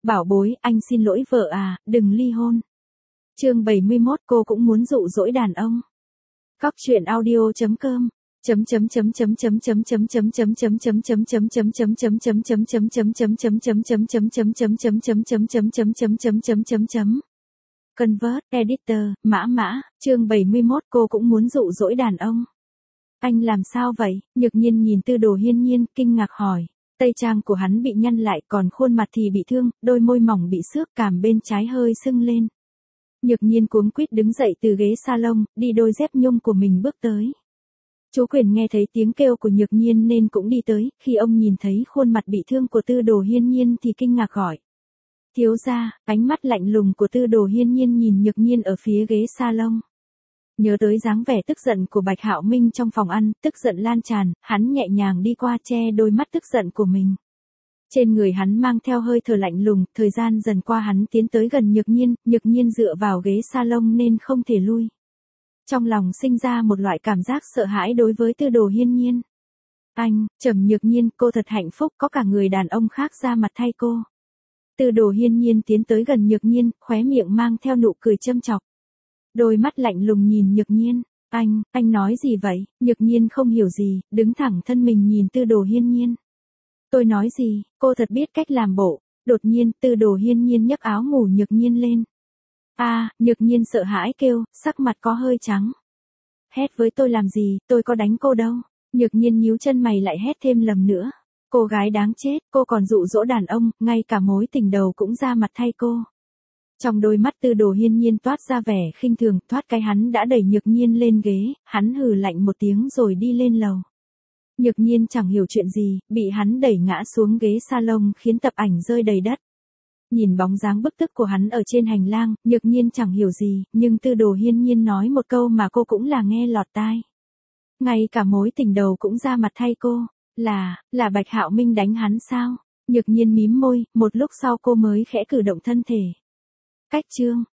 Bảo bối, anh xin lỗi vợ à, đừng ly hôn. Chương 71 cô cũng muốn dụ dỗ đàn ông. Cóc truyện audio.com Convert Editor, mã, chương 71 cô cũng muốn dụ dỗ đàn ông. Anh làm sao vậy? Nhược Nhiên nhìn Tư Đồ Hiên Nhiên, kinh ngạc hỏi. Tây trang của hắn bị nhăn lại, còn khuôn mặt thì bị thương, đôi môi mỏng bị xước, cằm bên trái hơi sưng lên. Nhược Nhiên cuống quýt đứng dậy từ ghế salon, đi đôi dép nhung của mình bước tới. Chú Quyền nghe thấy tiếng kêu của Nhược Nhiên nên cũng đi tới, khi ông nhìn thấy khuôn mặt bị thương của Tư Đồ Hiên Nhiên thì kinh ngạc gọi. Thiếu gia. Ánh mắt lạnh lùng của Tư Đồ Hiên Nhiên nhìn Nhược Nhiên ở phía ghế salon. Nhớ tới dáng vẻ tức giận của Bạch Hạo Minh trong phòng ăn, tức giận lan tràn, hắn nhẹ nhàng đi qua che đôi mắt tức giận của mình. Trên người hắn mang theo hơi thở lạnh lùng, thời gian dần qua hắn tiến tới gần Nhược Nhiên dựa vào ghế salon nên không thể lui. Trong lòng sinh ra một loại cảm giác sợ hãi đối với Tư Đồ Hiên Nhiên. Anh, Trầm Nhược Nhiên, cô thật hạnh phúc, có cả người đàn ông khác ra mặt thay cô. Tư Đồ Hiên Nhiên tiến tới gần Nhược Nhiên, khóe miệng mang theo nụ cười châm chọc. Đôi mắt lạnh lùng nhìn Nhược Nhiên. Anh nói gì vậy? Nhược Nhiên không hiểu gì, đứng thẳng thân mình nhìn Tư Đồ Hiên Nhiên. Tôi nói gì, cô thật biết cách làm bộ. Đột nhiên, Tư Đồ Hiên Nhiên nhấc áo ngủ Nhược Nhiên lên. Nhược Nhiên sợ hãi kêu, sắc mặt có hơi trắng. Hét với tôi làm gì, tôi có đánh cô đâu. Nhược Nhiên nhíu chân mày lại hét thêm lần nữa. Cô gái đáng chết, cô còn dụ dỗ đàn ông, ngay cả mối tình đầu cũng ra mặt thay cô. Trong đôi mắt Tư Đồ Hiên Nhiên toát ra vẻ khinh thường, thoát cái hắn đã đẩy Nhược Nhiên lên ghế, hắn hừ lạnh một tiếng rồi đi lên lầu. Nhược Nhiên chẳng hiểu chuyện gì, bị hắn đẩy ngã xuống ghế salon khiến tập ảnh rơi đầy đất. Nhìn bóng dáng bức tức của hắn ở trên hành lang, Nhược Nhiên chẳng hiểu gì, nhưng Tư Đồ Hiên Nhiên nói một câu mà cô cũng là nghe lọt tai. Ngay cả mối tình đầu cũng ra mặt thay cô, là Bạch Hạo Minh đánh hắn sao? Nhược Nhiên mím môi, một lúc sau cô mới khẽ cử động thân thể. Cách chương